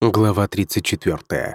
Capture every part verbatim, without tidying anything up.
Глава тридцать четвёртая.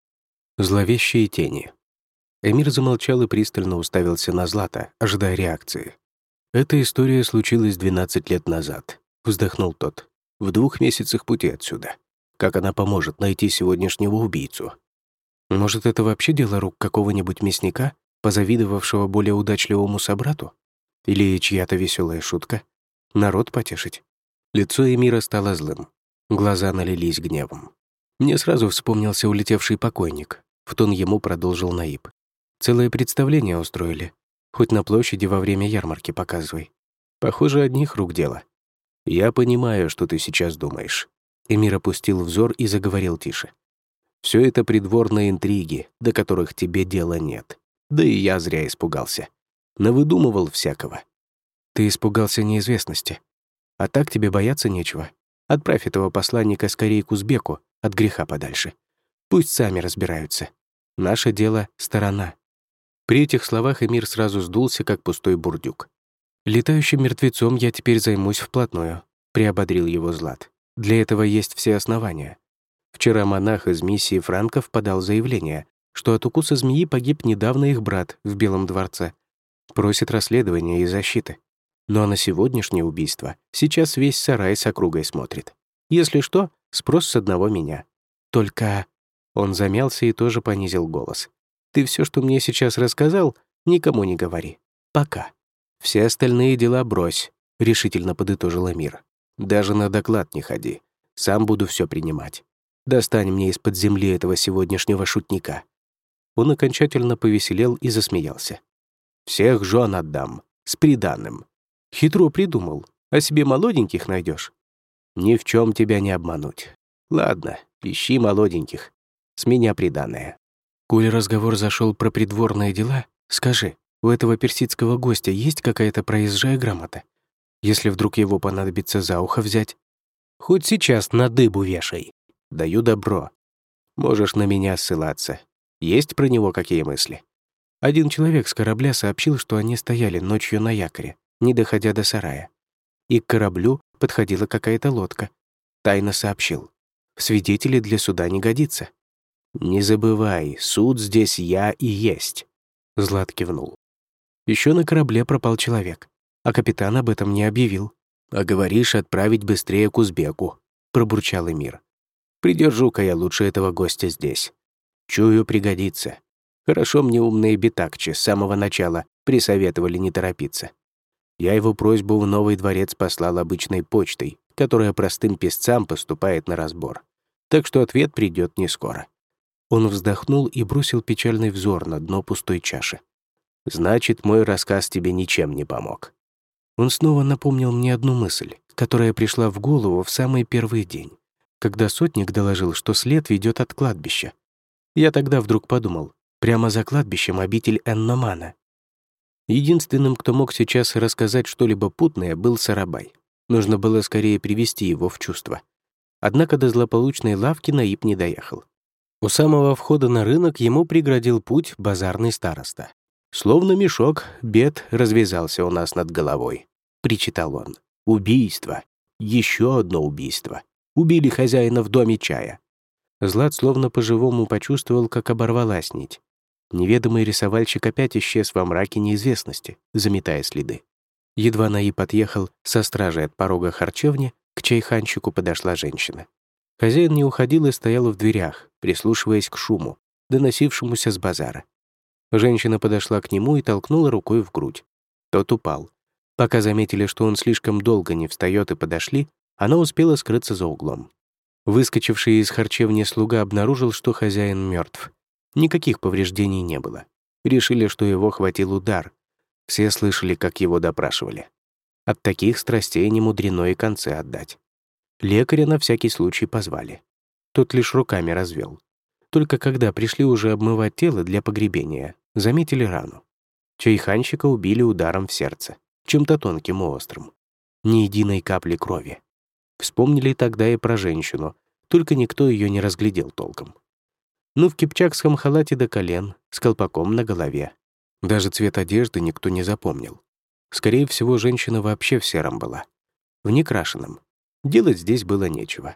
Зловещие тени. Эмир замолчал и пристально уставился на Злата, ожидая реакции. «Эта история случилась двенадцать лет назад», — вздохнул тот. «В двух месяцах пути отсюда. Как она поможет найти сегодняшнего убийцу? Может, это вообще дело рук какого-нибудь мясника, позавидовавшего более удачливому собрату? Или чья-то веселая шутка? Народ потешить?» Лицо Эмира стало злым. Глаза налились гневом. Мне сразу вспомнился улетевший покойник. В тон ему продолжил Наиб. Целое представление устроили. Хоть на площади во время ярмарки показывай. Похоже, одних рук дело. Я понимаю, что ты сейчас думаешь. Эмир опустил взор и заговорил тише. Все это придворные интриги, до которых тебе дела нет. Да и я зря испугался. Навыдумывал всякого. Ты испугался неизвестности. А так тебе бояться нечего. Отправь этого посланника скорее к узбеку, от греха подальше. Пусть сами разбираются. Наше дело — сторона». При этих словах Эмир сразу сдулся, как пустой бурдюк. «Летающим мертвецом я теперь займусь вплотную», — приободрил его Злат. «Для этого есть все основания. Вчера монах из миссии франков подал заявление, что от укуса змеи погиб недавно их брат в Белом дворце. Просит расследования и защиты. Ну а на сегодняшнее убийство сейчас весь сарай с округой смотрит. Если что, спрос с одного меня. Только...» Он замялся и тоже понизил голос. «Ты все, что мне сейчас рассказал, никому не говори. Пока. Все остальные дела брось», — решительно подытожил Эмир. «Даже на доклад не ходи. Сам буду все принимать. Достань мне из-под земли этого сегодняшнего шутника». Он окончательно повеселел и засмеялся. «Всех жен отдам, с приданым. Хитро придумал, а себе молоденьких найдешь. Ни в чем тебя не обмануть. Ладно, ищи молоденьких. С меня приданое». «Коль разговор зашел про придворные дела, скажи, у этого персидского гостя есть какая-то проезжая грамота? Если вдруг его понадобится за ухо взять, хоть сейчас на дыбу вешай. Даю добро. Можешь на меня ссылаться. Есть про него какие мысли?» Один человек с корабля сообщил, что они стояли ночью на якоре, не доходя до сарая. И к кораблю подходила какая-то лодка. Тайно сообщил. В свидетели для суда не годится. «Не забывай, суд здесь я и есть», — Злат кивнул. Еще на корабле пропал человек, а капитан об этом не объявил. «А говоришь, отправить быстрее к узбеку», — пробурчал Эмир. «Придержу-ка я лучше этого гостя здесь. Чую, пригодится. Хорошо мне умные битакчи с самого начала присоветовали не торопиться. Я его просьбу в новый дворец послал обычной почтой, которая простым писцам поступает на разбор. Так что ответ придет не скоро». Он вздохнул и бросил печальный взор на дно пустой чаши. «Значит, мой рассказ тебе ничем не помог». Он снова напомнил мне одну мысль, которая пришла в голову в самый первый день, когда сотник доложил, что след ведет от кладбища. Я тогда вдруг подумал, прямо за кладбищем обитель Энномана. Единственным, кто мог сейчас рассказать что-либо путное, был Сарабай. Нужно было скорее привести его в чувство. Однако до злополучной лавки Наиб не доехал. У самого входа на рынок ему преградил путь базарный староста. «Словно мешок, бед развязался у нас над головой», — причитал он. «Убийство. Еще одно убийство. Убили хозяина в доме чая». Злат словно по-живому почувствовал, как оборвалась нить. Неведомый рисовальщик опять исчез во мраке неизвестности, заметая следы. Едва Наиб отъехал со стражей от порога харчевни, к чайханщику подошла женщина. Хозяин не уходил и стоял в дверях, прислушиваясь к шуму, доносившемуся с базара. Женщина подошла к нему и толкнула рукой в грудь. Тот упал. Пока заметили, что он слишком долго не встает и подошли, она успела скрыться за углом. Выскочивший из харчевни слуга обнаружил, что хозяин мертв. Никаких повреждений не было. Решили, что его хватил удар. Все слышали, как его допрашивали. От таких страстей не мудрено и концы отдать. Лекаря на всякий случай позвали. Тот лишь руками развел. Только когда пришли уже обмывать тело для погребения, заметили рану. Чайханщика убили ударом в сердце, чем-то тонким и острым. Ни единой капли крови. Вспомнили тогда и про женщину, только никто ее не разглядел толком. Ну, в кипчакском халате до колен, с колпаком на голове. Даже цвет одежды никто не запомнил. Скорее всего, женщина вообще в сером была. В некрашенном. Делать здесь было нечего.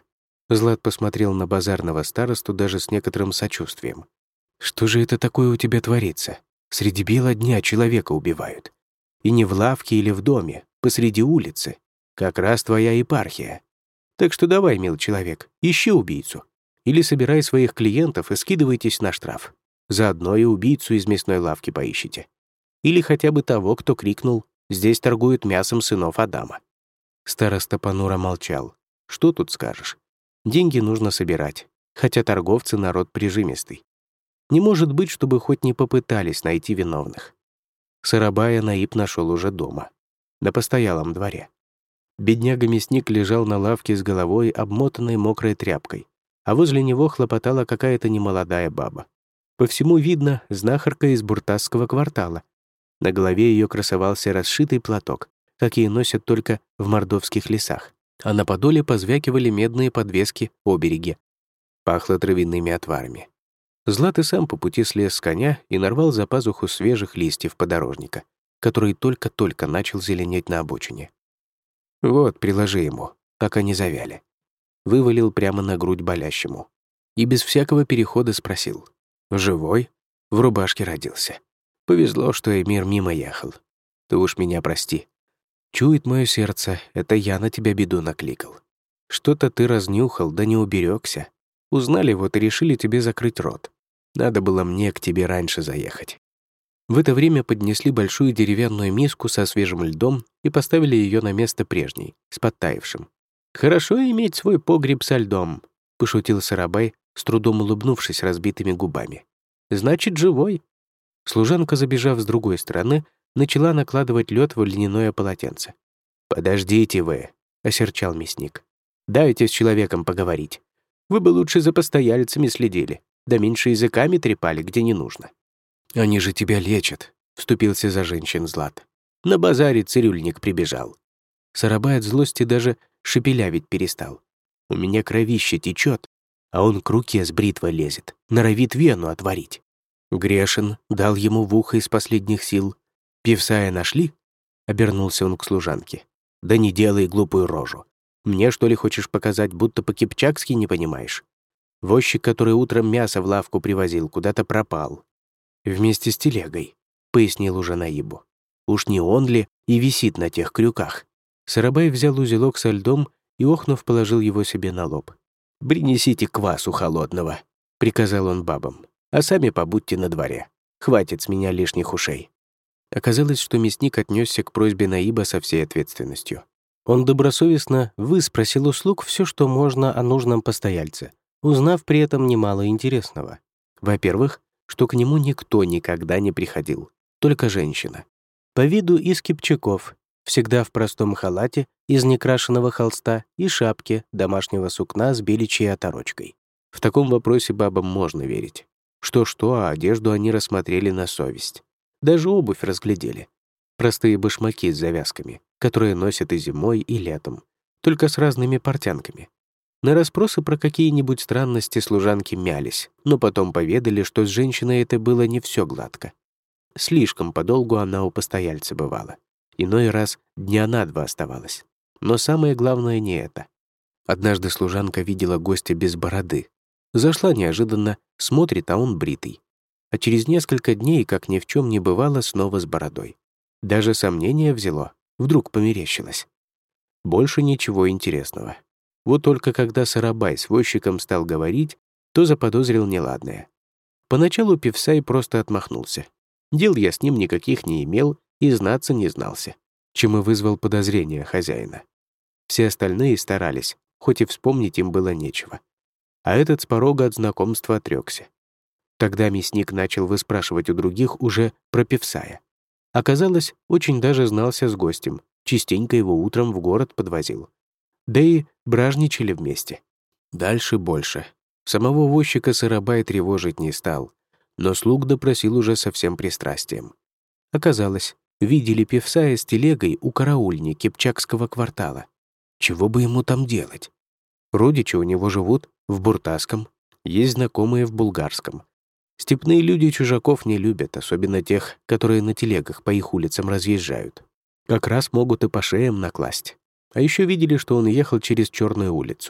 Злат посмотрел на базарного старосту даже с некоторым сочувствием. «Что же это такое у тебя творится? Среди бела дня человека убивают. И не в лавке или в доме, посреди улицы. Как раз твоя епархия. Так что давай, мил человек, ищи убийцу. Или собирай своих клиентов и скидывайтесь на штраф. Заодно и убийцу из мясной лавки поищите. Или хотя бы того, кто крикнул: «Здесь торгуют мясом сынов Адама». Староста понуро молчал. Что тут скажешь? Деньги нужно собирать, хотя торговцы народ прижимистый. Не может быть, чтобы хоть не попытались найти виновных. Сарабая Наиб нашел уже дома, на постоялом дворе. Бедняга-мясник лежал на лавке с головой, обмотанной мокрой тряпкой, а возле него хлопотала какая-то немолодая баба. По всему видно, знахарка из буртасского квартала. На голове ее красовался расшитый платок, какие носят только в мордовских лесах, а на подоле позвякивали медные подвески обереги. Пахло травяными отварами. Злат и сам по пути слез с коня и нарвал за пазуху свежих листьев подорожника, который только-только начал зеленеть на обочине. «Вот, приложи ему, пока не завяли». Вывалил прямо на грудь болящему. И без всякого перехода спросил: «Живой?» В рубашке родился. Повезло, что Эмир мимо ехал. Ты уж меня прости. Чует мое сердце, это я на тебя беду накликал. Что-то ты разнюхал, да не уберегся. Узнали вот и решили тебе закрыть рот. Надо было мне к тебе раньше заехать». В это время поднесли большую деревянную миску со свежим льдом и поставили ее на место прежней, с подтаявшим. «Хорошо иметь свой погреб со льдом», — пошутил Сарабай, с трудом улыбнувшись разбитыми губами. «Значит, живой». Служанка, забежав с другой стороны, начала накладывать лед в льняное полотенце. «Подождите вы», — осерчал мясник. «Дайте с человеком поговорить. Вы бы лучше за постояльцами следили, да меньше языками трепали, где не нужно». «Они же тебя лечат», — вступился за женщин Злат. «На базаре цирюльник прибежал». Сарабай от злости даже шепелявить перестал. «У меня кровище течет, а он к руке с бритвой лезет, норовит вену отварить». Грешин дал ему в ухо из последних сил. «Певсая нашли?» — обернулся он к служанке. «Да не делай глупую рожу. Мне, что ли, хочешь показать, будто по-кипчакски не понимаешь? Возчик, который утром мясо в лавку привозил, куда-то пропал. Вместе с телегой», — пояснил уже Наибу. «Уж не он ли и висит на тех крюках?» Сарабай взял узелок со льдом и, охнув, положил его себе на лоб. «Принесите квасу холодного», — приказал он бабам. «А сами побудьте на дворе. Хватит с меня лишних ушей». Оказалось, что мясник отнесся к просьбе Наиба со всей ответственностью. Он добросовестно выспросил у слуг все, что можно о нужном постояльце, узнав при этом немало интересного. Во-первых, что к нему никто никогда не приходил, только женщина. По виду из кипчаков, всегда в простом халате из некрашенного холста и шапке домашнего сукна с беличьей оторочкой. В таком вопросе бабам можно верить. Что-что, а одежду они рассмотрели на совесть. Даже обувь разглядели. Простые башмаки с завязками, которые носят и зимой, и летом, только с разными портянками. На расспросы про какие-нибудь странности служанки мялись, но потом поведали, что с женщиной это было не все гладко. Слишком подолгу она у постояльца бывала. Иной раз дня на два оставалась. Но самое главное не это. Однажды служанка видела гостя без бороды. Зашла неожиданно, смотрит, а он бритый. А через несколько дней, как ни в чем не бывало, снова с бородой. Даже сомнение взяло, вдруг померещилось. Больше ничего интересного. Вот только когда Сарабай с возчиком стал говорить, то заподозрил неладное. Поначалу Певсай просто отмахнулся. Дел я с ним никаких не имел и знаться не знался, чем и вызвал подозрения хозяина. Все остальные старались, хоть и вспомнить им было нечего. А этот с порога от знакомства отрекся. Тогда мясник начал выспрашивать у других уже про Певсая. Оказалось, очень даже знался с гостем, частенько его утром в город подвозил. Да и бражничали вместе. Дальше больше. Самого возчика Сарабай тревожить не стал, но слуг допросил уже со всем пристрастием. Оказалось, видели Певсая с телегой у караульни Кипчакского квартала. Чего бы ему там делать? Родичи у него живут в Буртасском, есть знакомые в Булгарском. Степные люди чужаков не любят, особенно тех, которые на телегах по их улицам разъезжают. Как раз могут и по шеям накласть. А еще видели, что он ехал через Черную улицу.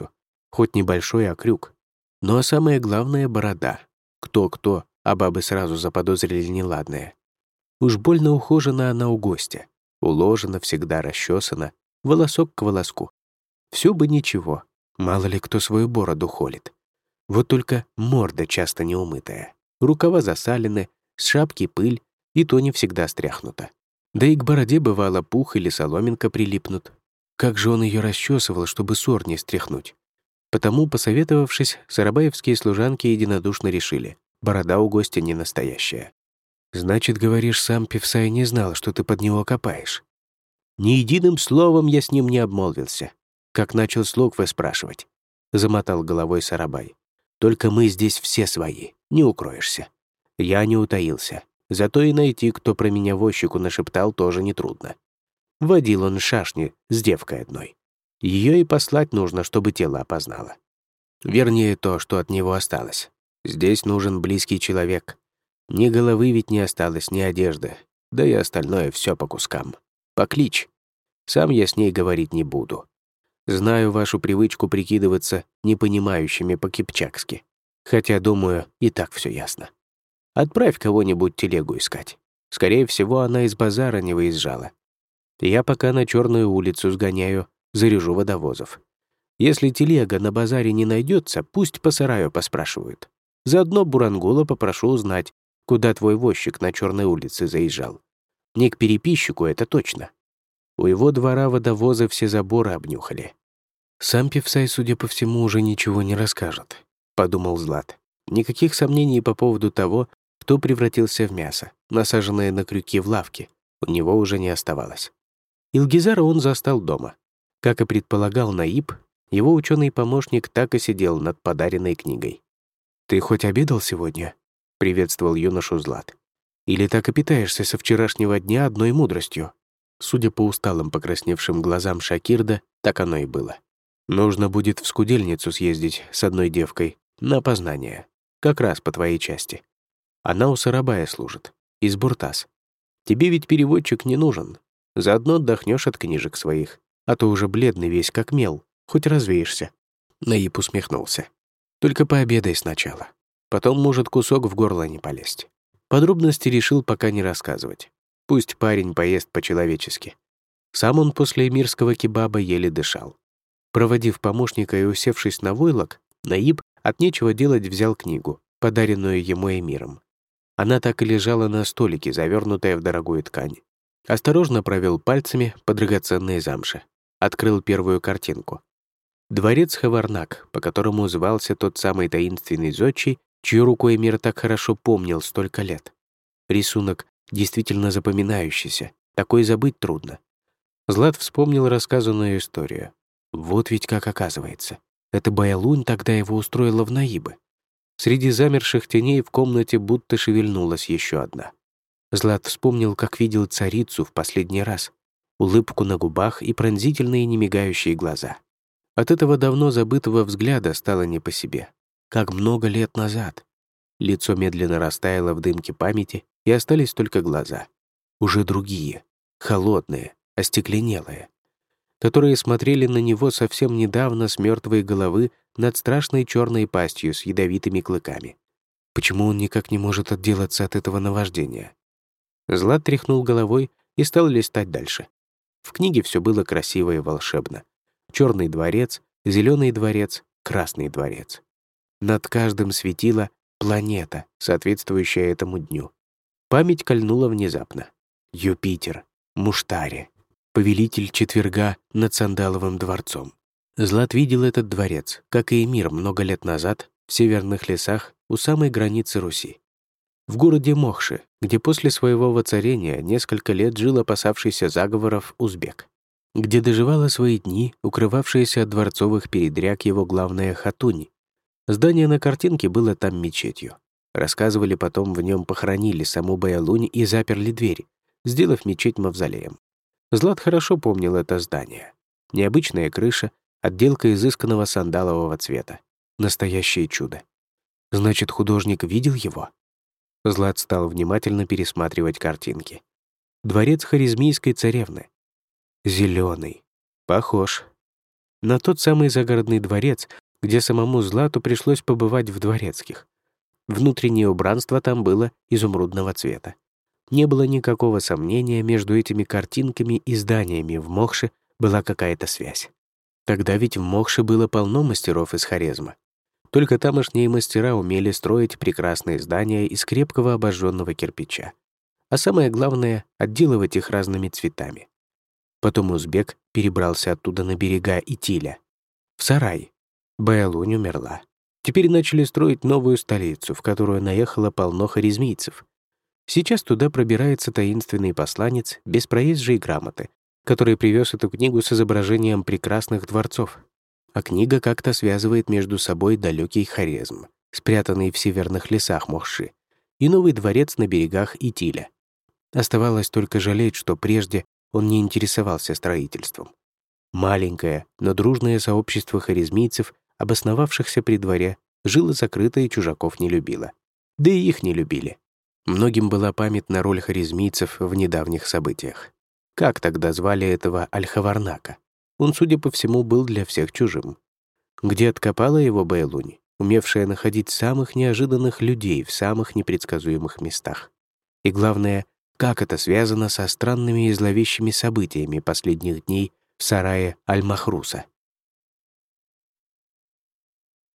Хоть небольшой, а крюк. Ну а самое главное — борода. Кто-кто, а бабы сразу заподозрили неладное. Уж больно ухожена она у гостя. Уложена, всегда расчесана, волосок к волоску. Все бы ничего, мало ли кто свою бороду холит. Вот только морда часто неумытая. Рукава засалены, с шапки пыль, и то не всегда стряхнута. Да и к бороде бывало пух или соломинка прилипнут. Как же он ее расчесывал, чтобы ссор не стряхнуть. Потому, посоветовавшись, сарабаевские служанки единодушно решили: борода у гостя не настоящая. «Значит, говоришь, сам Певсай не знал, что ты под него копаешь?» «Ни единым словом я с ним не обмолвился. Как начал слуг выспрашивать», — замотал головой Сарабай. «Только мы здесь все свои, не укроешься». Я не утаился. Зато и найти, кто про меня возчику нашептал, тоже нетрудно. Водил он шашни с девкой одной. Ее и послать нужно, чтобы тело опознало. Вернее, то, что от него осталось. Здесь нужен близкий человек. Ни головы ведь не осталось, ни одежды. Да и остальное все по кускам. Покличь. Сам я с ней говорить не буду. Знаю вашу привычку прикидываться непонимающими по-кипчакски. Хотя, думаю, и так все ясно. Отправь кого-нибудь телегу искать. Скорее всего, она из базара не выезжала. Я пока на Черную улицу сгоняю, заряжу водовозов. Если телега на базаре не найдется, пусть по сараю поспрашивают. Заодно Бурангула попрошу узнать, куда твой возчик на Черной улице заезжал. Не к переписчику, это точно. У его двора водовозы все заборы обнюхали. Сам Певсай, судя по всему, уже ничего не расскажет, подумал Злат. Никаких сомнений по поводу того, кто превратился в мясо, насаженное на крюки в лавке, у него уже не оставалось. Илгизара он застал дома. Как и предполагал Наиб, его ученый-помощник так и сидел над подаренной книгой. «Ты хоть обедал сегодня?» — приветствовал юношу Злат. «Или так и питаешься со вчерашнего дня одной мудростью?» Судя по усталым покрасневшим глазам Шакирда, так оно и было. «Нужно будет в скудельницу съездить с одной девкой на опознание. Как раз по твоей части. Она у Сарабая служит, из Буртас. Тебе ведь переводчик не нужен. Заодно отдохнешь от книжек своих, а то уже бледный весь как мел, хоть развеешься». Наиб усмехнулся. «Только пообедай сначала. Потом может кусок в горло не полезть». Подробности решил пока не рассказывать. Пусть парень поест по-человечески. Сам он после эмирского кебаба еле дышал. Проводив помощника и усевшись на войлок, Наиб от нечего делать взял книгу, подаренную ему эмиром. Она так и лежала на столике, завернутая в дорогую ткань. Осторожно провел пальцами по драгоценной замше. Открыл первую картинку. Дворец Хаварнак, по которому звался тот самый таинственный зодчий, чью руку эмир так хорошо помнил столько лет. Рисунок действительно запоминающийся, такой забыть трудно. Злат вспомнил рассказанную историю. Вот ведь как оказывается. Это Баялунь тогда его устроила в Наибы. Среди замерших теней в комнате будто шевельнулась еще одна. Злат вспомнил, как видел царицу в последний раз. Улыбку на губах и пронзительные немигающие глаза. От этого давно забытого взгляда стало не по себе. Как много лет назад. Лицо медленно растаяло в дымке памяти, и остались только глаза. Уже другие, холодные, остекленелые, которые смотрели на него совсем недавно с мертвой головы над страшной черной пастью с ядовитыми клыками. Почему он никак не может отделаться от этого наваждения? Злат тряхнул головой и стал листать дальше. В книге все было красиво и волшебно. Черный дворец, зеленый дворец, красный дворец. Над каждым светила планета, соответствующая этому дню. Память кольнула внезапно. Юпитер, Муштари, повелитель четверга над Сандаловым дворцом. Злат видел этот дворец, как и эмир много лет назад, в северных лесах у самой границы Руси. В городе Мохши, где после своего воцарения несколько лет жил опасавшийся заговоров узбек. Где доживала свои дни, укрывавшаяся от дворцовых передряг его главная хатунь. Здание на картинке было там мечетью. Рассказывали, потом в нем похоронили саму Баялунь и заперли дверь, сделав мечеть мавзолеем. Злат хорошо помнил это здание. Необычная крыша, отделка изысканного сандалового цвета. Настоящее чудо. Значит, художник видел его? Злат стал внимательно пересматривать картинки. Дворец харизмийской царевны. Зеленый. Похож. На тот самый загородный дворец, где самому Злату пришлось побывать в дворецких. Внутреннее убранство там было изумрудного цвета. Не было никакого сомнения, между этими картинками и зданиями в Мохше была какая-то связь. Тогда ведь в Мохше было полно мастеров из Хорезма. Только тамошние мастера умели строить прекрасные здания из крепкого обожженного кирпича. А самое главное — отделывать их разными цветами. Потом узбек перебрался оттуда на берега Итиля, в Сарай. Баялунь умерла. Теперь начали строить новую столицу, в которую наехало полно хорезмийцев. Сейчас туда пробирается таинственный посланец без проезжей грамоты, который привез эту книгу с изображением прекрасных дворцов. А книга как-то связывает между собой далекий Хорезм, спрятанный в северных лесах Мохши, и новый дворец на берегах Итиля. Оставалось только жалеть, что прежде он не интересовался строительством. Маленькое, но дружное сообщество хорезмийцев, обосновавшихся при дворе, жило закрыто и чужаков не любило. Да и их не любили. Многим была памятна роль хорезмийцев в недавних событиях. Как тогда звали этого Аль-Хаварнака? Он, судя по всему, был для всех чужим. Где откопала его Баялунь, умевшая находить самых неожиданных людей в самых непредсказуемых местах? И главное, как это связано со странными и зловещими событиями последних дней в сарае Аль-Махруса?